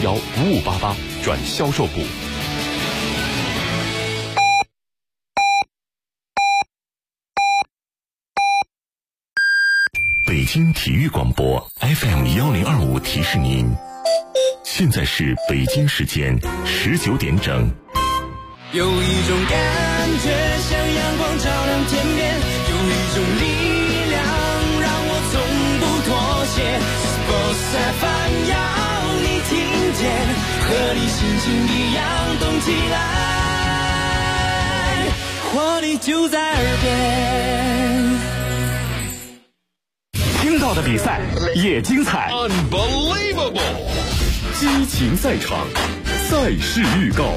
0115588转销售部。北京体育广播 FM1025提示您，现在是北京时间19点整。 有一种感觉像阳光照亮天边，有一种力量让我从不妥协。Sports FM 要你听见，和你心情一样动起来，活力就在耳边。 听到的比赛也精彩 Unbelievable 激情赛场，赛事预告。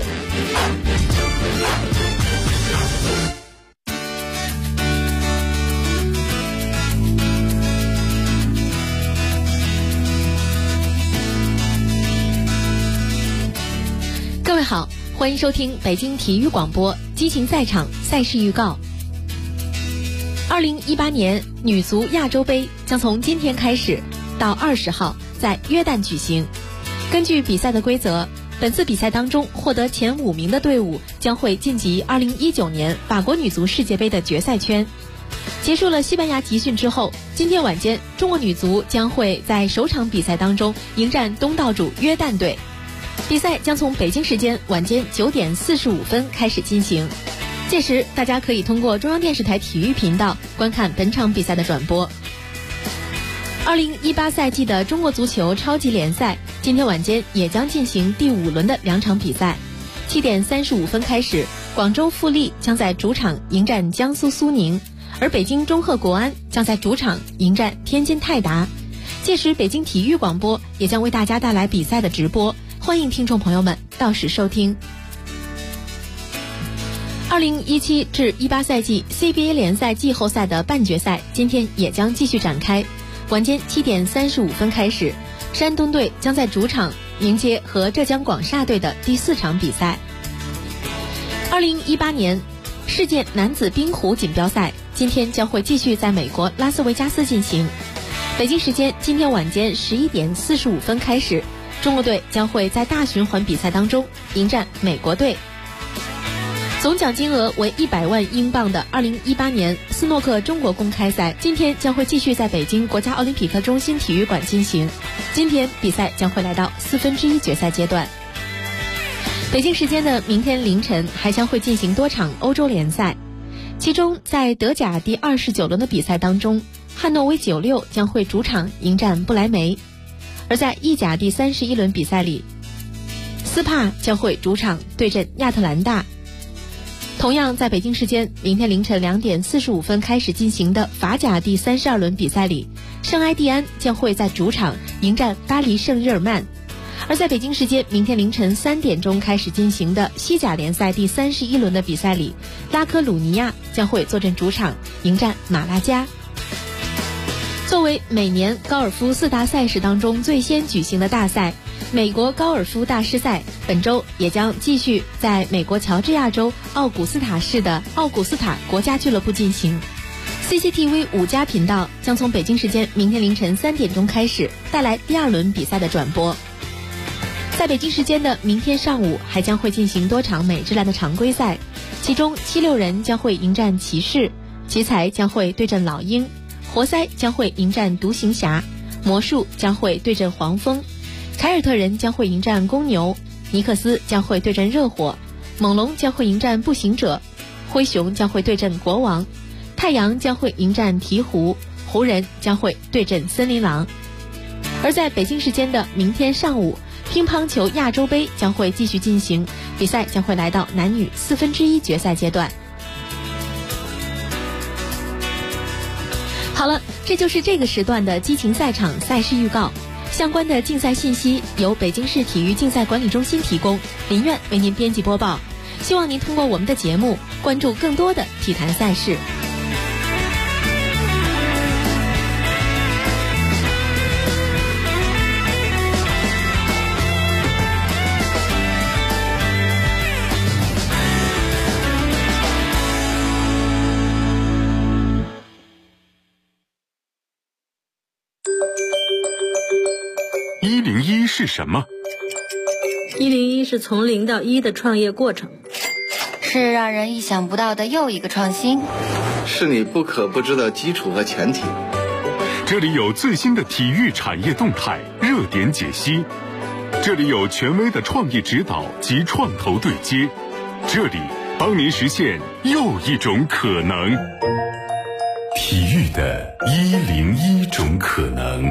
各位好，欢迎收听北京体育广播激情赛场赛事预告。2018年女足亚洲杯将从今天开始到20号在约旦举行。根据比赛的规则，本次比赛当中获得前5名的队伍将会晋级2019年法国女足世界杯的决赛圈。结束了西班牙集训之后，今天晚间中国女足将会在首场比赛当中迎战东道主约旦队。比赛将从北京时间晚间9点45分开始进行。届时大家可以通过中央电视台体育频道观看本场比赛的转播。2018赛季的中国足球超级联赛今天晚间也将进行第5轮的2场比赛。7点35分开始，广州富力将在主场迎战江苏苏宁，而北京中赫国安将在主场迎战天津泰达。届时北京体育广播也将为大家带来比赛的直播，欢迎听众朋友们到时收听。2017至18赛季 CBA 联赛季后赛的半决赛今天也将继续展开。晚间7点35分开始，山东队将在主场迎接和浙江广厦队的第4场比赛。2018年世界男子冰壶锦标赛今天将会继续在美国拉斯维加斯进行。北京时间今天晚间11点45分开始，中国队将会在大循环比赛当中迎战美国队。总奖金额为100万英镑的2018年斯诺克中国公开赛今天将会继续在北京国家奥林匹克中心体育馆进行。今天比赛将会来到1/4决赛阶段。北京时间的明天凌晨还将会进行多场欧洲联赛，其中在德甲第29轮的比赛当中，汉诺威96将会主场迎战不莱梅，而在意甲第31轮比赛里，斯帕将会主场对阵亚特兰大。同样在北京时间明天凌晨2点45分开始进行的法甲第32轮比赛里，圣埃蒂安将会在主场迎战巴黎圣日耳曼。而在北京时间明天凌晨3点钟开始进行的西甲联赛第31轮的比赛里，拉科鲁尼亚将会坐镇主场迎战马拉加。作为每年高尔夫4大赛事当中最先举行的大赛，美国高尔夫大师赛本周也将继续在美国乔治亚州奥古斯塔市的奥古斯塔国家俱乐部进行。CCTV 5家频道将从北京时间明天凌晨3点钟开始带来第2轮比赛的转播。在北京时间的明天上午还将会进行多场美职篮的常规赛，其中76人将会迎战骑士，奇才将会对阵老鹰，活塞将会迎战独行侠，魔术将会对阵黄蜂，凯尔特人将会迎战公牛，尼克斯将会对阵热火，猛龙将会迎战步行者，灰熊将会对阵国王，太阳将会迎战鹈鹕，湖人将会对阵森林狼。而在北京时间的明天上午，乒乓球亚洲杯将会继续进行，比赛将会来到男女1/4决赛阶段。好了，这就是这个时段的激情赛场赛事预告。相关的竞赛信息由北京市体育竞赛管理中心提供，林苑为您编辑播报。希望您通过我们的节目关注更多的体坛赛事。 101是什么？ 101是从0到1的创业过程， 是让人意想不到的又一个创新， 是你不可不知的基础和前提。 这里有最新的体育产业动态热点解析，这里有权威的创业指导及创投对接，这里帮您实现又一种可能。体育的101种可能。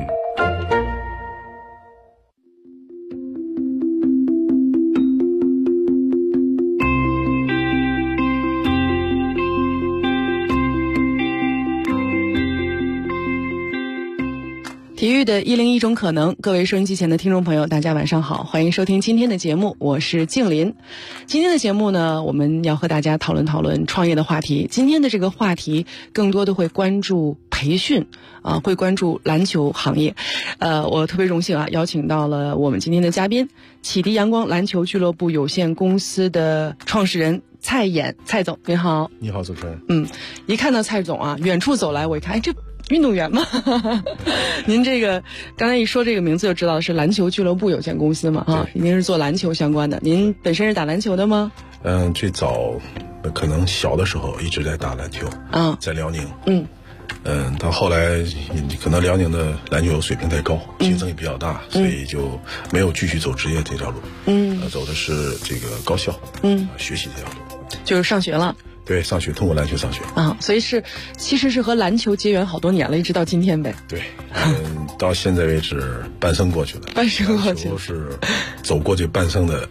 体育的101种可能，各位收音机前的听众朋友，大家晚上好，欢迎收听今天的节目，我是静林。今天的节目呢，我们要和大家讨论创业的话题。今天的这个话题更多的会关注培训会关注篮球行业。我特别荣幸邀请到了我们今天的嘉宾，启迪阳光篮球俱乐部有限公司的创始人蔡衍，蔡总，您好。 你好，主持人。 一看到蔡总远处走来，我一看，这运动员吗？您这个刚才一说这个名字就知道是篮球俱乐部有限公司嘛？您是做篮球相关的。您本身是打篮球的吗？ 最早可能小的时候一直在打篮球在辽宁。到后来可能辽宁的篮球水平太高，竞争也比较大，所以就没有继续走职业这条路。走的是这个高校，学习这条路， 就是上学了。 对，上学，通过篮球上学所以其实是和篮球结缘好多年了，一直到今天呗。 对，到现在为止半生过去了， 半生过去了， 是走过这半生的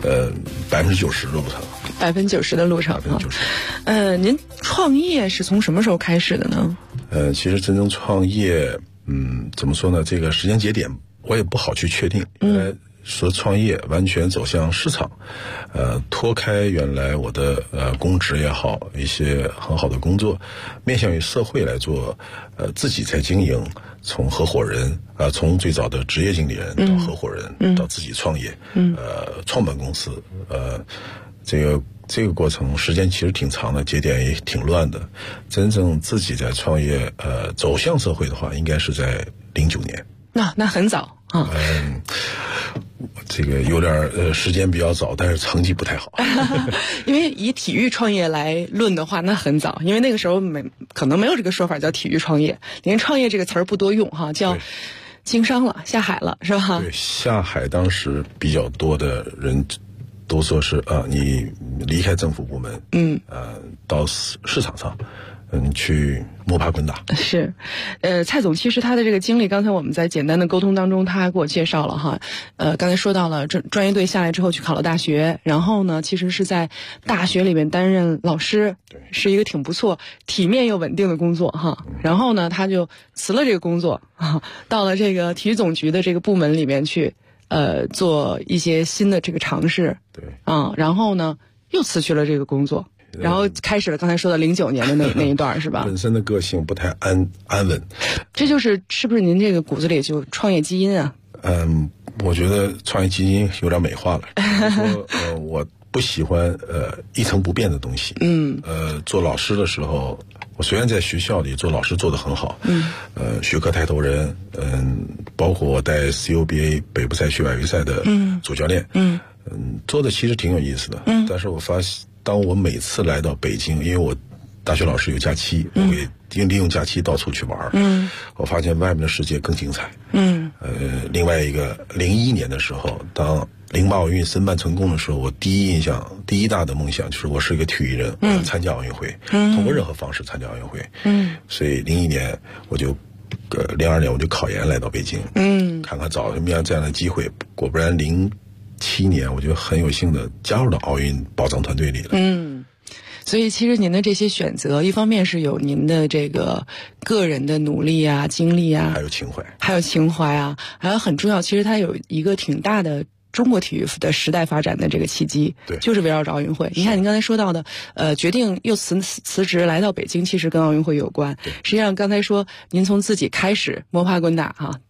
90%的路程 ，90%的路程您创业是从什么时候开始的呢？ 其实真正创业，怎么说呢？这个时间节点我也不好去确定，因为说创业完全走向市场，脱开原来我的公职也好，一些很好的工作，面向于社会来做，自己在经营，从合伙人从最早的职业经理人到合伙人，到自己创业，创办公司，这个过程时间其实挺长的，节点也挺乱的。真正自己在创业，走向社会的话，应该是在09年。 那很早啊。 这个有点时间比较早，但是成绩不太好。 因为以体育创业来论的话，那很早，因为那个时候可能没有这个说法叫体育创业，连创业这个词儿不多用叫经商了，下海了，是吧？ 对，下海当时比较多的人都说是你离开政府部门，到市场上。去摸爬滚打。 是，蔡总其实他的这个经历，刚才我们在简单的沟通当中，他给我介绍了哈。刚才说到了专业队下来之后去考了大学，然后呢，其实是在大学里面担任老师，是一个挺不错、体面又稳定的工作哈。然后呢，他就辞了这个工作到了这个体育总局的这个部门里面去，做一些新的这个尝试。 对。 然后呢，又辞去了这个工作。然后开始了刚才说的09年的那一段是吧？ 本身的个性不太安稳， 这是不是您这个骨子里就创业基因啊？ 我觉得创业基因有点美化了。说我不喜欢一成不变的东西。做老师的时候，我虽然在学校里做老师做得很好，学科带头人，包括我带 CUBA 北部赛区外围赛的主教练，做的其实挺有意思的。但是我发现。当我每次来到北京，因为我大学老师有假期，我会利用假期到处去玩。我发现外面的世界更精彩。另外一个01年的时候，当08奥运申办成功的时候，我第一印象、第一大的梦想就是我是一个体育人，我要参加奥运会，通过任何方式参加奥运会。所以01年我就02年我就考研来到北京，看看找什么样这样的机会。果不然07年我就很有幸的加入到奥运保障团队里了。 所以其实您的这些选择，一方面是有您的这个个人的努力啊、经历啊， 还有情怀啊，还有很重要，其实它有一个挺大的中国体育的时代发展的这个契机， 对， 就是围绕着奥运会。你看您刚才说到的，决定又辞职来到北京，其实跟奥运会有关。实际上刚才说您从自己开始摸爬滚打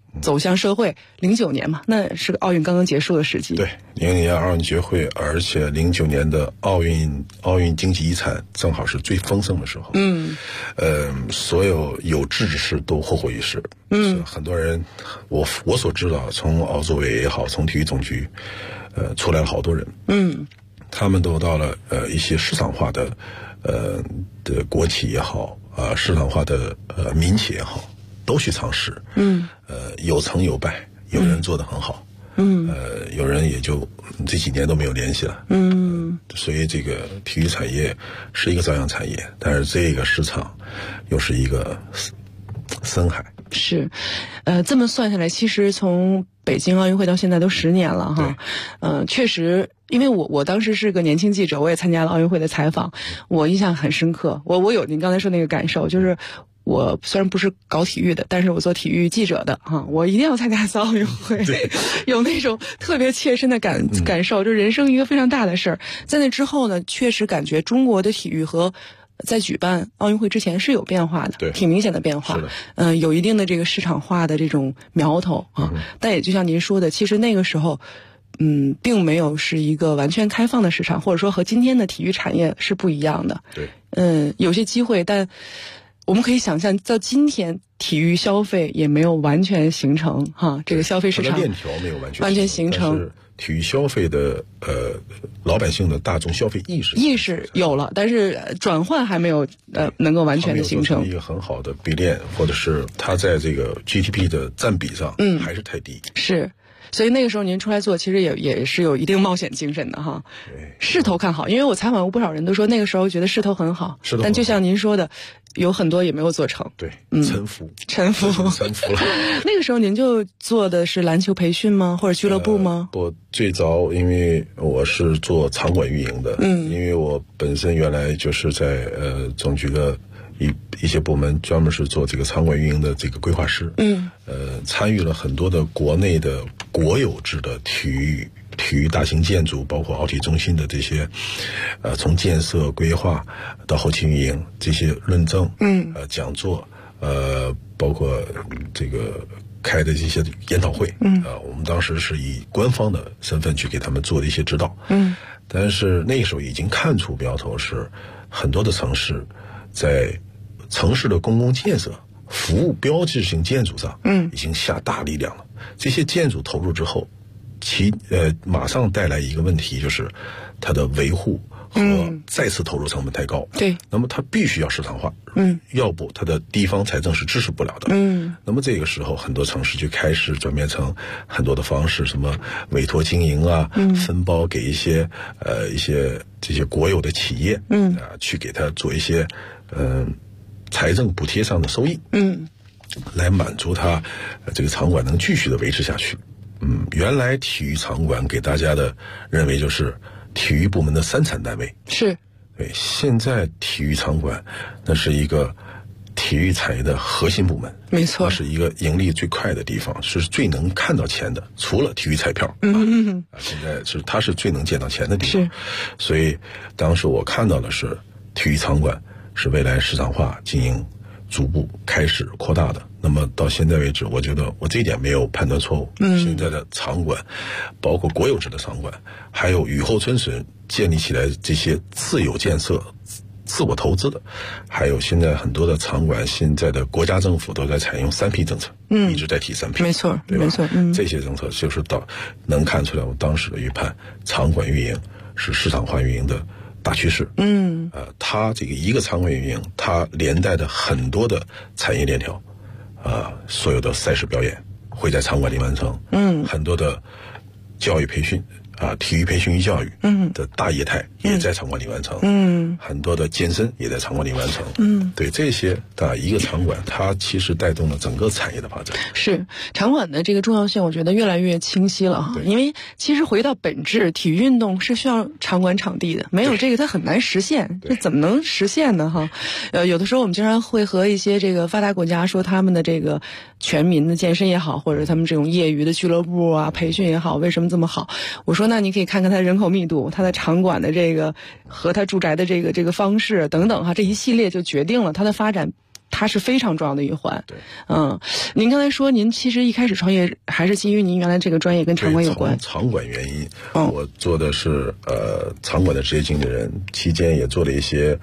走向社会，09年嘛，那是个奥运刚刚结束的时机。 对，00年奥运结会，而且09年的奥运经济遗产正好是最丰盛的时候。所有有志之士都获获一时。很多人，我所知道，从奥组委也好，从体育总局，出来了好多人。他们都到了一些市场化的国企也好，市场化的民企也好，都去尝试。有成有败，有人做得很好。有人也就这几年都没有联系了。所以这个体育产业是一个朝阳产业，但是这个市场又是一个深海。 是，这么算下来，其实从北京奥运会到现在都10年了哈。确实，因为我当时是个年轻记者，我也参加了奥运会的采访，我印象很深刻。我有您刚才说那个感受，就是我虽然不是搞体育的，但是我做体育记者的哈，我一定要参加一次奥运会，有那种特别切身的感受，就人生一个非常大的事儿。在那之后呢，确实感觉中国的体育和在举办奥运会之前是有变化的， 对， 挺明显的变化。 是的， 有一定的这个市场化的这种苗头啊。但也就像您说的，其实那个时候，并没有是一个完全开放的市场，或者说和今天的体育产业是不一样的。 对， 有些机会，但我们可以想象，到今天体育消费也没有完全形成哈，这个消费市场链条没有完全形成。体育消费的老百姓的大众消费意识有了，但是转换还没有能够完全的形成一个很好的比链，或者是它在这个 GDP 的占比上还是太低。 是，所以那个时候您出来做，其实也是有一定冒险精神的哈。势头看好，因为我采访过不少人都说那个时候觉得势头很好，但就像您说的，有很多也没有做成。 对，沉浮了。 那个时候您就做的是篮球培训吗？或者俱乐部吗？ 我最早因为我是做场馆运营的，因为我本身原来就是在总局的一些部门专门是做这个场馆运营的这个规划师。参与了很多的国内的国有制的体育大型建筑，包括奥体中心的这些从建设规划到后期运营这些论证，讲座，包括这个开的这些研讨会，我们当时是以官方的身份去给他们做的一些指导。但是那个时候已经看出苗头，是很多的城市在城市的公共建设、服务标志性建筑上，已经下大力量了。这些建筑投入之后，马上带来一个问题，就是它的维护和再次投入成本太高。 对， 那么它必须要市场化。要不它的地方财政是支持不了的。那么这个时候，很多城市就开始转变成很多的方式，什么委托经营啊，分包给一些这些国有的企业，去给它做一些财政补贴上的收益，来满足它这个场馆能继续的维持下去。原来体育场馆给大家的认为就是体育部门的3产单位， 是对。现在体育场馆那是一个体育产业的核心部门， 没错， 那是一个盈利最快的地方，是最能看到钱的，除了体育彩票。现在它是最能见到钱的地方。所以当时我看到的是体育场馆是未来市场化经营逐步开始扩大的。那么到现在为止，我觉得我这一点没有判断错误。现在的场馆，包括国有制的场馆，还有雨后春笋建立起来这些自有建设、自我投资的，还有现在很多的场馆，现在的国家政府都在采用3P 政策，一直在提3P， 没错， 对吧？ 没错， 这些政策就是能看出来我当时的预判，场馆运营是市场化运营的大趋势。它这个一个场馆运营，它连带的很多的产业链条，所有的赛事表演会在场馆里完成。很多的教育培训体育培训与教育的大业态也在场馆里完成。很多的健身也在场馆里完成。对，这些一个场馆，它其实带动了整个产业的发展。 是场馆的这个重要性，我觉得越来越清晰了哈。因为其实回到本质，体育运动是需要场馆场地的，没有这个它很难实现。这怎么能实现呢？哈，有的时候我们经常会和一些这个发达国家说他们的这个全民的健身也好，或者他们这种业余的俱乐部啊培训也好，为什么这么好？我说那你可以看看它人口密度，它的场馆的这个和它住宅的这个方式等等哈，这一系列就决定了它的发展它是非常重要的一环。 对， 您刚才说您其实一开始创业还是基于您原来这个专业跟场馆有关。 场馆原因，我做的是场馆的职业经理人，期间也做了一些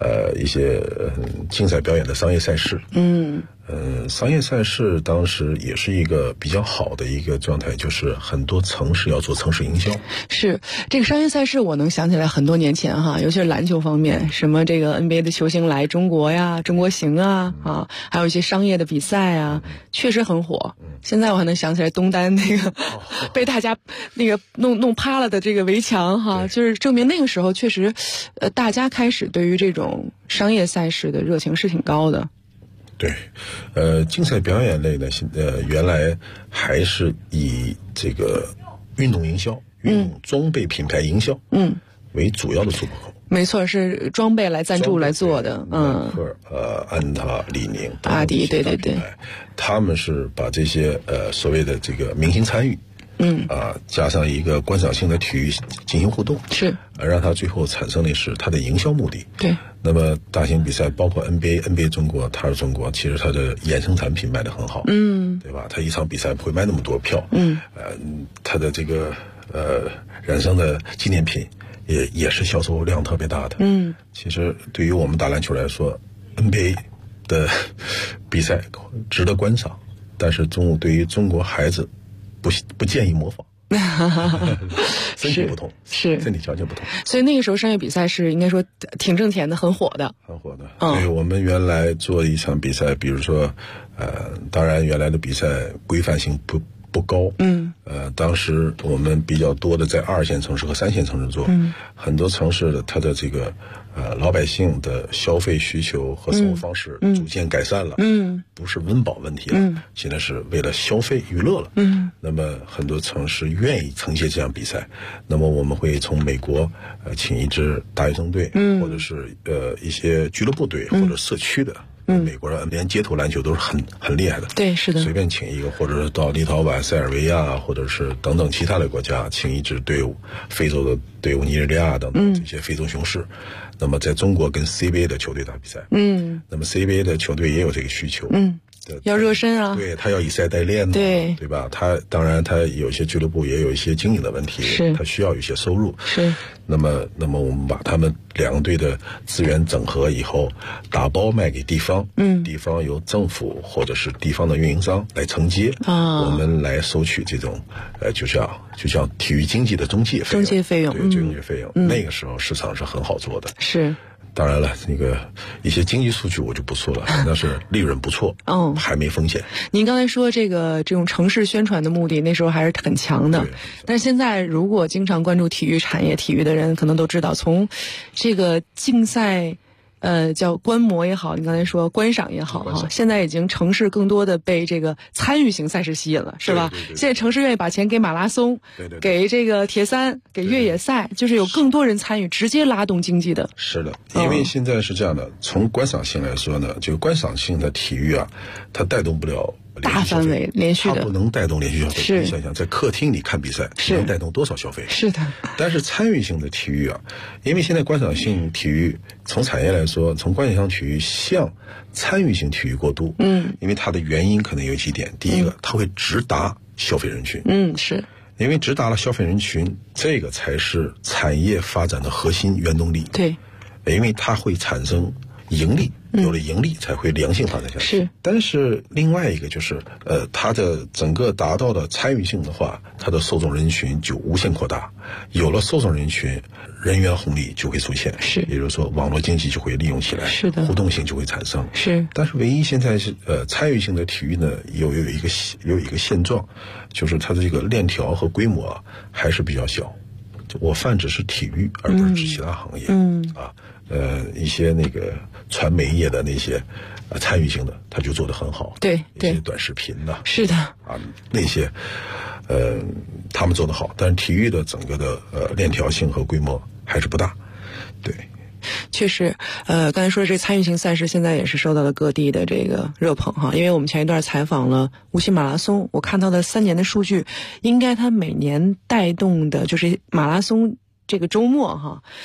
竞赛表演的商业赛事。商业赛事当时也是一个比较好的一个状态，就是很多城市要做城市营销。是这个商业赛事，我能想起来很多年前哈，尤其是篮球方面，什么这个 NBA 的球星来中国呀，中国行啊，还有一些商业的比赛啊，确实很火。现在我还能想起来东单那个被大家那个弄趴了的这个围墙哈，就是证明那个时候确实，大家开始对于这种商业赛事的热情是挺高的。 对，竞赛表演类呢，原来还是以这个运动营销、运动装备品牌营销，为主要的出口。 没错，是装备来赞助来做的。耐克、安踏、李宁、 阿迪，对， 他们是把这些所谓的这个明星参与。加上一个观赏性的体育进行互动，是让它最后产生的是它的营销目的。对，那么大型比赛包括 NBA 中国，它是中国，其实它的衍生产品卖得很好，对吧？它一场比赛不会卖那么多票，它的这个衍生的纪念品也是销售量特别大的。其实对于我们打篮球来说 ，NBA 的比赛值得观赏，但是对于中国孩子。不建议模仿，身体不同，是身体条件不同， 所以那个时候商业比赛是应该说挺挣钱的，很火的， 很火的。对，我们原来做一场比赛，比如说，当然原来的比赛规范性不高，当时我们比较多的在2线城市和3线城市做，很多城市的它的这个老百姓的消费需求和生活方式逐渐改善了，不是温饱问题了，现在是为了消费娱乐了，那么很多城市愿意承接这样比赛，那么我们会从美国请一支大学生队，或者是一些俱乐部队或者社区的。美国人连街头篮球都是很厉害的， 对，是的。 随便请一个，或者是到立陶宛、塞尔维亚，或者是等等其他的国家，请一支队伍，非洲的队伍尼日利亚等等这些非洲雄狮。那么在中国跟 CBA 的球队打比赛，那么 CBA 的球队也有这个需求， 要热身啊， 对，他要以赛代练，对吧？他当然他有些俱乐部也有一些经营的问题，是他需要有些收入，是。那么我们把他们两个队的资源整合以后，打包卖给地方，地方由政府或者是地方的运营商来承接，我们来收取这种就像体育经济的中介费用，对，中介费用。那个时候市场是很好做的，是。当然了，那个一些经济数据我就不说了，那是利润不错，还没风险。 您刚才说这种城市宣传的目的，那时候还是很强的。但是现在，如果经常关注体育产业、体育的人，可能都知道，从这个竞赛。叫观摩也好，你刚才说观赏也好哈，现在已经城市更多的被这个参与型赛事吸引了，是吧？现在城市愿意把钱给马拉松，给这个铁三，给越野赛，就是有更多人参与，直接拉动经济的。 是的，因为现在是这样的，从观赏性来说呢，就观赏性的体育啊，它带动不了。 大范围连续的， 它不能带动连续消费。你想想，在客厅里看比赛，能带动多少消费？是的。但是参与性的体育啊，因为现在观赏性体育从产业来说，从观赏性体育向参与性体育过渡，因为它的原因可能有几点。第一个，它会直达消费人群，是。因为直达了消费人群，这个才是产业发展的核心原动力。对，因为它会产生盈利。有了盈利才会良性发展下去。是，但是另外一个就是，它的整个达到的参与性的话，它的受众人群就无限扩大。有了受众人群，人员红利就会出现。是，也就是说，网络经济就会利用起来。是的，互动性就会产生。是，但是唯一现在是参与性的体育呢，有一个现状，就是它的这个链条和规模啊还是比较小。我泛指是体育，而不是指其他行业。一些那个传媒业的那些参与性的，他就做得很好。对，一些短视频的，是的啊，那些他们做得好，但是体育的整个的链条性和规模还是不大。对， 确实，刚才说这参与性赛事现在也是受到了各地的这个热捧哈。因为我们前一段采访了无锡马拉松，我看到的3年的数据，应该它每年带动的就是马拉松这个周末哈。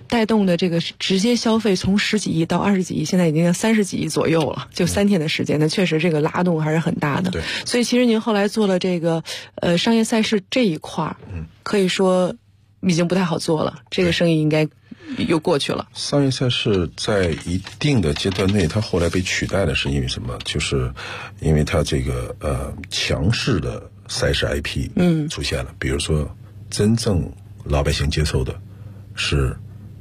带动的这个直接消费从10几亿到20几亿，现在已经要30几亿左右了，就3天的时间，那确实这个拉动还是很大的。 对， 所以其实您后来做了这个商业赛事这一块，可以说已经不太好做了，这个生意应该又过去了。 商业赛事在一定的阶段内，它后来被取代的是因为什么？就是因为它这个强势的赛事 IP 出现了，比如说真正老百姓接受的是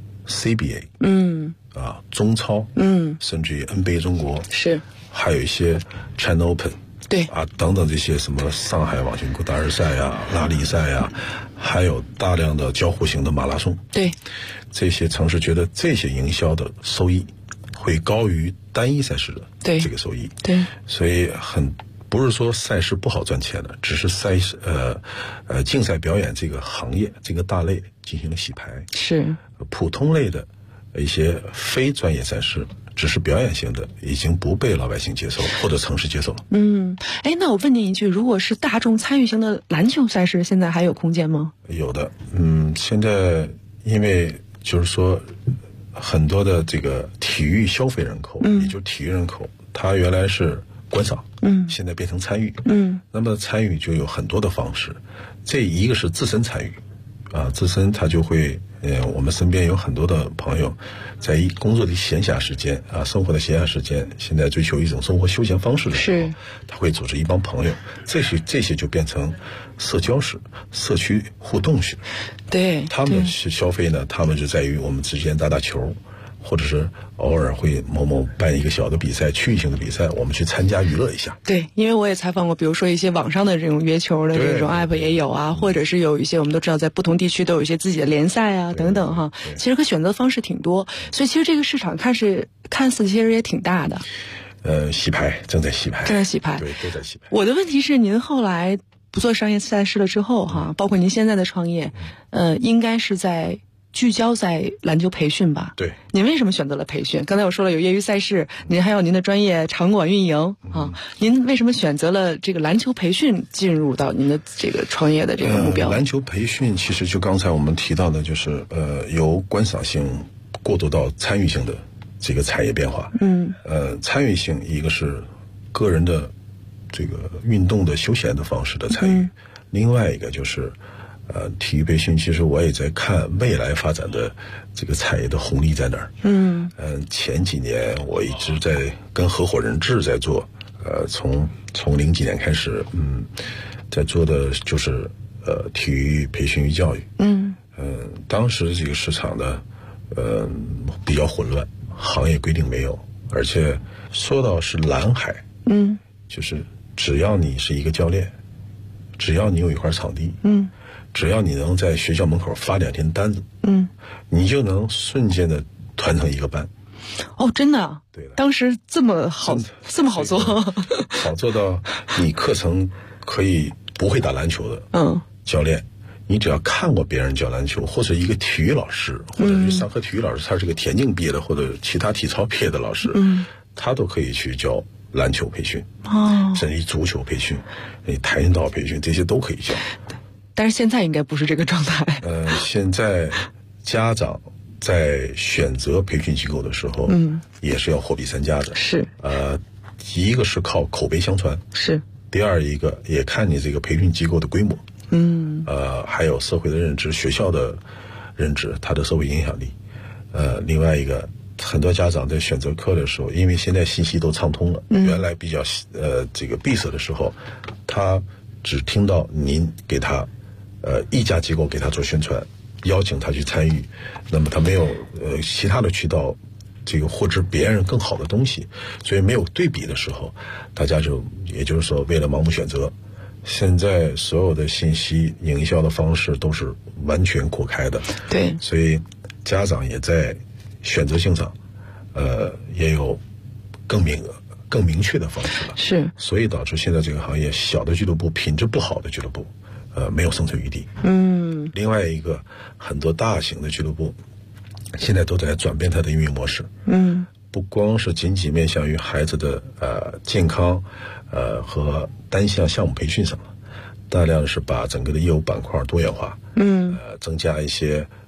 CBA， 中超，甚至于 NBA 中国， 是， 还有一些 China Open， 对等等这些什么上海网球大师赛呀、拉力赛呀，还有大量的交互型的马拉松， 对， 这些城市觉得这些营销的收益会高于单一赛事的这个收益， 对， 所以不是说赛事不好赚钱的，只是竞赛表演这个行业这个大类进行了洗牌， 是普通类的一些非专业赛事，只是表演性的，已经不被老百姓接受或者城市接受了。 那我问您一句，如果是大众参与型的篮球赛事，现在还有空间吗？ 有的，现在因为就是说很多的这个体育消费人口，也就是体育人口，它原来是观赏，现在变成参与，那么参与就有很多的方式，这一个是自身参与，自身他就会，我们身边有很多的朋友，在工作的闲暇时间生活的闲暇时间，现在追求一种生活休闲方式的时候，他会组织一帮朋友，这些就变成社交式、社区互动式， 对， 他们是消费呢，他们就在于我们之间打打球。或者是偶尔会办一个小的比赛，区域性的比赛，我们去参加娱乐一下。对， 因为我也采访过，比如说一些网上的这种约球的这种 app 也有啊，或者是有一些我们都知道在不同地区都有一些自己的联赛啊等等哈。其实可选择方式挺多，所以其实这个市场看似其实也挺大的。 洗牌正在洗牌， 对， 都在洗牌。 我的问题是，您后来不做商业赛事了之后哈，包括您现在的创业，应该是聚焦在篮球培训吧？对，您为什么选择了培训？刚才我说了有业余赛事，您还有您的专业场馆运营您为什么选择了这个篮球培训进入到您的这个创业的这个目标？ 篮球培训其实就刚才我们提到的，就是由观赏性过渡到参与性的这个产业变化。参与性一个是个人的这个运动的休闲的方式的参与，另外一个就是体育培训，其实我也在看未来发展的这个产业的红利在哪儿。前几年我一直在跟合伙人制在做，从20几年开始，在做的就是体育培训与教育。当时这个市场呢，比较混乱，行业规定没有，而且说到是蓝海，就是只要你是一个教练，只要你有一块场地，只要你能在学校门口发2天单子，你就能瞬间的团成一个班。 真的？对的。当时这么好做， 好做到你课程可以不会打篮球的教练，你只要看过别人教篮球，或者一个体育老师，或者是上课体育老师，他是个田径毕业的或者其他体操毕业的老师，他都可以去教篮球培训，甚至于足球培训、跆拳道培训，这些都可以教。 但是现在应该不是这个状态。 现在家长在选择培训机构的时候，也是要货比三家的。是，一个是靠口碑相传，是；第二一个也看你这个培训机构的规模，还有社会的认知、学校的认知、它的社会影响力。另外一个，很多家长在选择课的时候，因为现在信息都畅通了，原来比较这个闭塞的时候，他只听到您给他一家机构给他做宣传，邀请他去参与，那么他没有其他的渠道这个获知别人更好的东西，所以没有对比的时候，大家也就是说为了盲目选择。现在所有的信息营销的方式都是完全扩开的，对，所以家长也在选择性上也有更明确的方式了，是，所以导致现在这个行业小的俱乐部、品质不好的俱乐部没有生存余地。另外一个，很多大型的俱乐部现在都在转变它的运营模式。不光是仅仅面向于孩子的健康和单项项目培训上了，大量是把整个的业务板块多元化。增加一些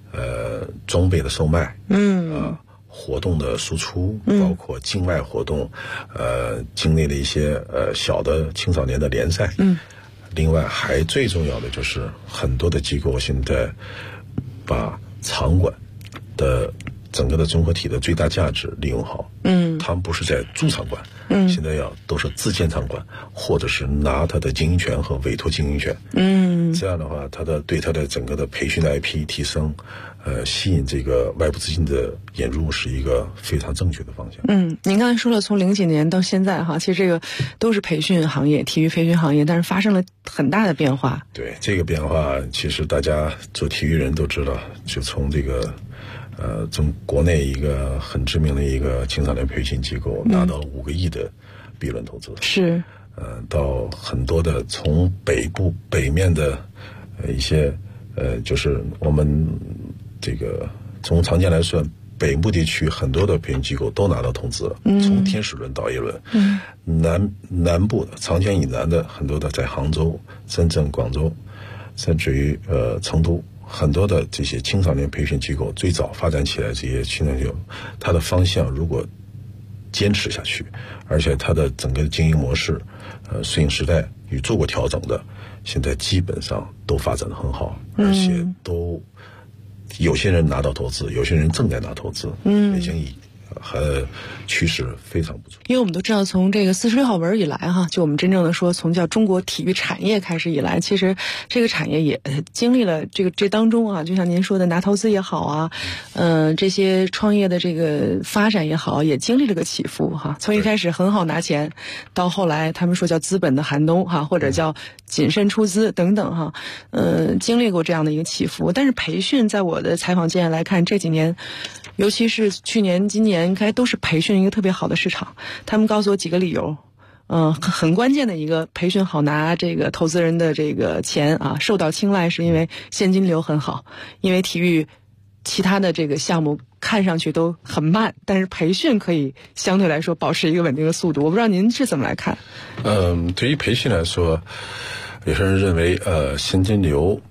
装备的售卖，活动的输出，包括境外活动，境内的一些小的青少年的联赛，另外还最重要的就是很多的机构现在把场馆的整个的综合体的最大价值利用好，他们不是在租场馆，现在都是自建场馆，或者是拿他的经营权和委托经营权，这样的话，对他的整个的培训的 IP 提升，吸引这个外部资金的引入是一个非常正确的方向。 您刚才说了，从00几年到现在哈，其实这个都是培训行业，体育培训行业，但是发生了很大的变化。 对这个变化，其实大家做体育人都知道，就从这个。从国内一个很知名的一个青少年培训机构拿到了5个亿的 B 轮投资， 是， 到很多的从北面的一些就是我们这个从常见来说，北部地区很多的培训机构都拿到投资了，从天使轮到 A 轮，南部的长江以南的很多的在杭州、深圳、广州，甚至于成都。很多的这些青少年培训机构最早发展起来，这些青少年机构，它的方向如果坚持下去，而且它的整个经营模式，顺应时代与做过调整的，现在基本上都发展得很好，而且都有些人拿到投资，有些人正在拿投资，已经趋势非常不错。 因为我们都知道，从这个46号文以来哈，就我们真正的说，从叫中国体育产业开始以来，其实这个产业也经历了这当中啊，就像您说的拿投资也好啊，这些创业的这个发展也好，也经历了个起伏哈。从一开始很好拿钱，到后来他们说叫资本的寒冬哈，或者叫谨慎出资等等哈，经历过这样的一个起伏。但是培训在我的采访经验来看，这几年。尤其是去年、今年，应该都是培训一个特别好的市场。他们告诉我几个理由，很关键的一个培训好拿这个投资人的这个钱啊，受到青睐是因为现金流很好，因为体育其他的这个项目看上去都很慢，但是培训可以相对来说保持一个稳定的速度。我不知道您是怎么来看？ 对于培训来说，有些人认为现金流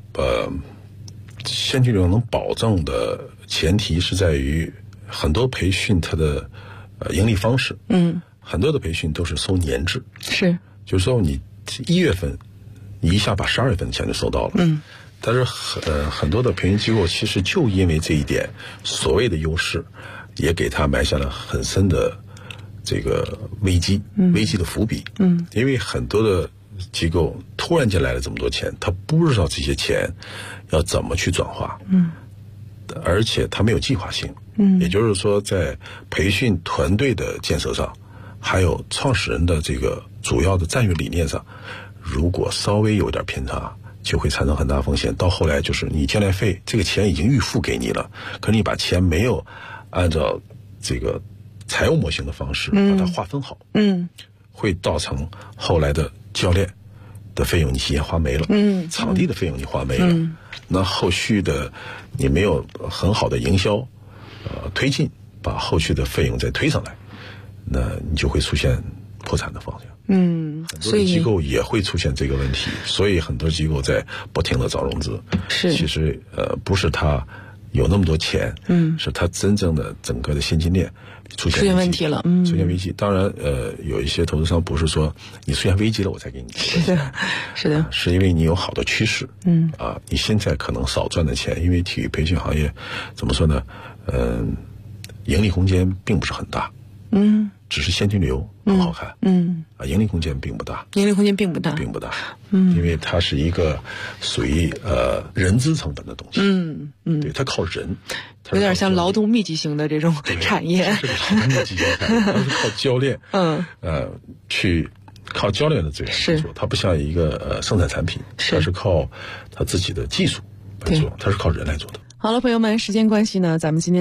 能保证的。前提是在于很多培训它的盈利方式，很多的培训都是收年制， 是， 就是说你1月份你一下把12月份的钱就收到了，但是很多的培训机构其实就因为这一点所谓的优势，也给他埋下了很深的这个危机的伏笔，因为很多的机构突然间来了这么多钱，他不知道这些钱要怎么去转化，而且它没有计划性，也就是说，在培训团队的建设上，还有创始人的这个主要的战略理念上，如果稍微有点偏差，就会产生很大风险。到后来就是你建练费这个钱已经预付给你了，可是你把钱没有按照这个财务模型的方式把它划分好，会造成后来的教练的费用你先花没了，场地的费用你花没了，那后续的你没有很好的营销推进，把后续的费用再推上来，那你就会出现破产的方向。很多的机构也会出现这个问题，所以很多机构在不停的找融资。 是， 其实不是他有那么多钱，是他真正的整个的现金链出现问题了， 出现危机。当然，有一些投资商不是说你出现危机了我才给你投钱， 是的， 是因为你有好的趋势，你现在可能少赚的钱，因为体育培训行业怎么说呢？盈利空间并不是很大，只是现金流很好看，盈利空间并不大， 并不大， 因为它是一个属于人资成本的东西，对，它靠人， 有点像劳动密集型的这种产业， 这个劳动密集型的产业，它是靠教练，去靠教练的资源去做，它不像一个生产产品，它是靠他自己的技术来做，它是靠人来做的。 好了，朋友们，时间关系呢，咱们今天。